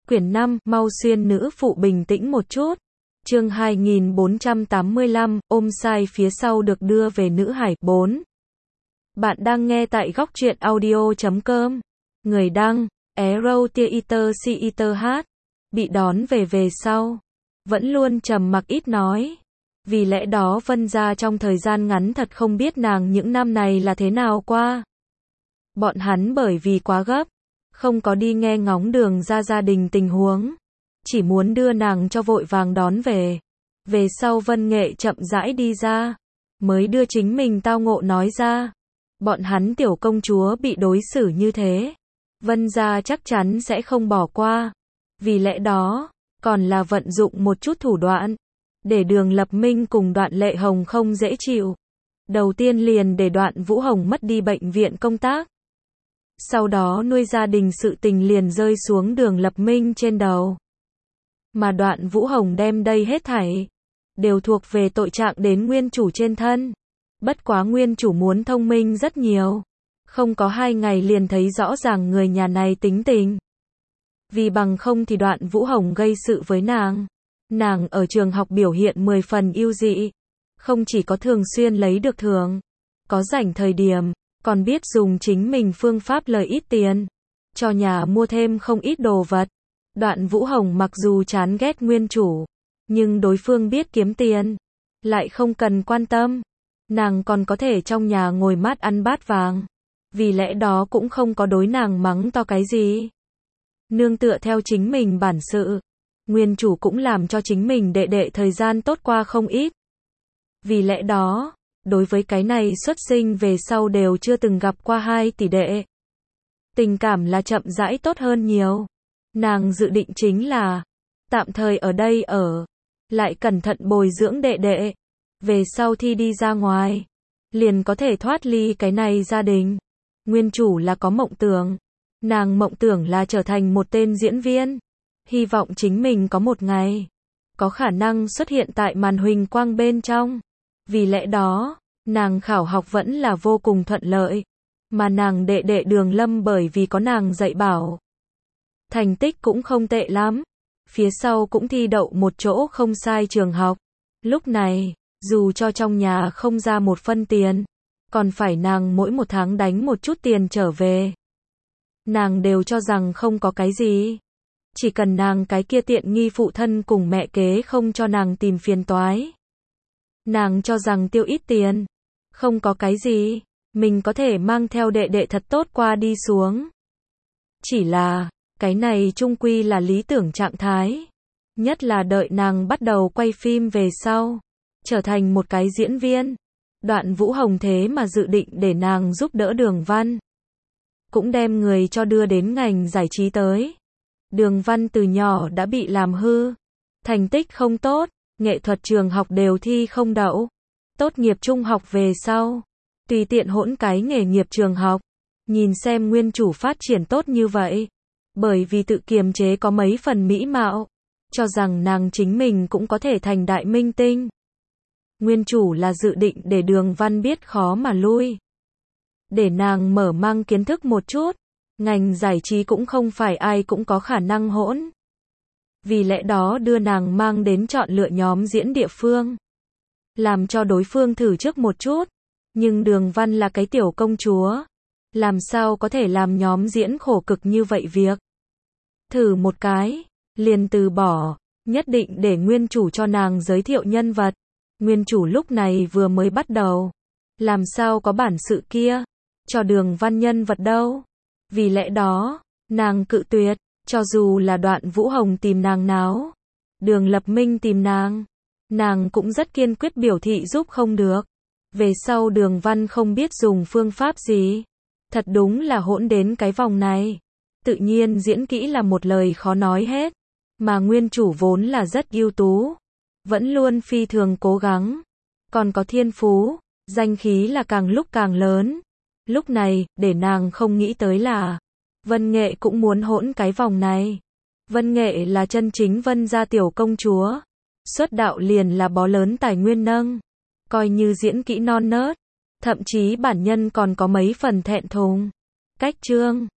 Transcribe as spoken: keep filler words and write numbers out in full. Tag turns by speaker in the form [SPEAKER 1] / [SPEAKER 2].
[SPEAKER 1] Quyển năm, mau xuyên nữ phụ bình tĩnh một chút. Chương hai nghìn bốn trăm tám mươi lăm, ôm sai phía sau được đưa về nữ hải. bốn. Bạn đang nghe tại góc truyện audio chấm com. Người đăng, Arrow Theater Theater H. Bị đón về về sau. Vẫn luôn trầm mặc ít nói. Vì lẽ đó Vân gia trong thời gian ngắn thật không biết nàng những năm này là thế nào qua. Bọn hắn bởi vì quá gấp, không có đi nghe ngóng Đường ra gia đình tình huống. Chỉ muốn đưa nàng cho vội vàng đón về. Về sau Vân Nghệ chậm rãi đi ra, mới đưa chính mình tao ngộ nói ra. Bọn hắn tiểu công chúa bị đối xử như thế, Vân gia chắc chắn sẽ không bỏ qua. Vì lẽ đó, còn là vận dụng một chút thủ đoạn, để Đường Lập Minh cùng Đoạn Lệ Hồng không dễ chịu. Đầu tiên liền để Đoạn Vũ Hồng mất đi bệnh viện công tác. Sau đó nuôi gia đình sự tình liền rơi xuống Đường Lập Minh trên đầu. Mà Đoạn Vũ Hồng đem đây hết thảy, đều thuộc về tội trạng đến nguyên chủ trên thân. Bất quá nguyên chủ muốn thông minh rất nhiều. Không có hai ngày liền thấy rõ ràng người nhà này tính tình. Vì bằng không thì Đoạn Vũ Hồng gây sự với nàng. Nàng ở trường học biểu hiện mười phần ưu dị. Không chỉ có thường xuyên lấy được thưởng, có rảnh thời điểm, còn biết dùng chính mình phương pháp lời ít tiền, cho nhà mua thêm không ít đồ vật. Đoạn Vũ Hồng mặc dù chán ghét nguyên chủ, nhưng đối phương biết kiếm tiền, lại không cần quan tâm. Nàng còn có thể trong nhà ngồi mát ăn bát vàng. Vì lẽ đó cũng không có đối nàng mắng to cái gì. Nương tựa theo chính mình bản sự, nguyên chủ cũng làm cho chính mình đệ đệ thời gian tốt qua không ít. Vì lẽ đó, đối với cái này xuất sinh về sau đều chưa từng gặp qua hai tỷ đệ, tình cảm là chậm rãi tốt hơn nhiều. Nàng dự định chính là tạm thời ở đây ở, lại cẩn thận bồi dưỡng đệ đệ. Về sau thi đi ra ngoài, liền có thể thoát ly cái này gia đình. Nguyên chủ là có mộng tưởng. Nàng mộng tưởng là trở thành một tên diễn viên. Hy vọng chính mình có một ngày, có khả năng xuất hiện tại màn huỳnh quang bên trong. Vì lẽ đó, nàng khảo học vẫn là vô cùng thuận lợi. Mà nàng đệ đệ Đường Lâm bởi vì có nàng dạy bảo, thành tích cũng không tệ lắm. Phía sau cũng thi đậu một chỗ không sai trường học. Lúc này, dù cho trong nhà không ra một phân tiền, còn phải nàng mỗi một tháng đánh một chút tiền trở về, nàng đều cho rằng không có cái gì. Chỉ cần nàng cái kia tiện nghi phụ thân cùng mẹ kế không cho nàng tìm phiền toái, nàng cho rằng tiêu ít tiền, không có cái gì, mình có thể mang theo đệ đệ thật tốt qua đi xuống. Chỉ là, cái này chung quy là lý tưởng trạng thái. Nhất là đợi nàng bắt đầu quay phim về sau, trở thành một cái diễn viên. Đoạn Vũ Hồng thế mà dự định để nàng giúp đỡ Đường Văn, cũng đem người cho đưa đến ngành giải trí tới. Đường Văn từ nhỏ đã bị làm hư, thành tích không tốt, nghệ thuật trường học đều thi không đậu. Tốt nghiệp trung học về sau, tùy tiện hỗn cái nghề nghiệp trường học. Nhìn xem nguyên chủ phát triển tốt như vậy, bởi vì tự kiềm chế có mấy phần mỹ mạo, cho rằng nàng chính mình cũng có thể thành đại minh tinh. Nguyên chủ là dự định để Đường Văn biết khó mà lui, để nàng mở mang kiến thức một chút. Ngành giải trí cũng không phải ai cũng có khả năng hỗn. Vì lẽ đó đưa nàng mang đến chọn lựa nhóm diễn địa phương, làm cho đối phương thử trước một chút. Nhưng Đường Văn là cái tiểu công chúa, làm sao có thể làm nhóm diễn khổ cực như vậy việc. Thử một cái, liền từ bỏ, nhất định để nguyên chủ cho nàng giới thiệu nhân vật. Nguyên chủ lúc này vừa mới bắt đầu, làm sao có bản sự kia, cho Đường Văn nhân vật đâu. Vì lẽ đó, nàng cự tuyệt, cho dù là Đoạn Vũ Hồng tìm nàng náo, Đường Lập Minh tìm nàng, nàng cũng rất kiên quyết biểu thị giúp không được. Về sau Đường Văn không biết dùng phương pháp gì, thật đúng là hỗn đến cái vòng này. Tự nhiên diễn kỹ là một lời khó nói hết, mà nguyên chủ vốn là rất ưu tú, vẫn luôn phi thường cố gắng, còn có thiên phú, danh khí là càng lúc càng lớn. Lúc này, để nàng không nghĩ tới là Vân Nghệ cũng muốn hỗn cái vòng này. Vân Nghệ là chân chính Vân gia tiểu công chúa, xuất đạo liền là bó lớn tài nguyên nâng, coi như diễn kỹ non nớt, thậm chí bản nhân còn có mấy phần thẹn thùng. Cách chương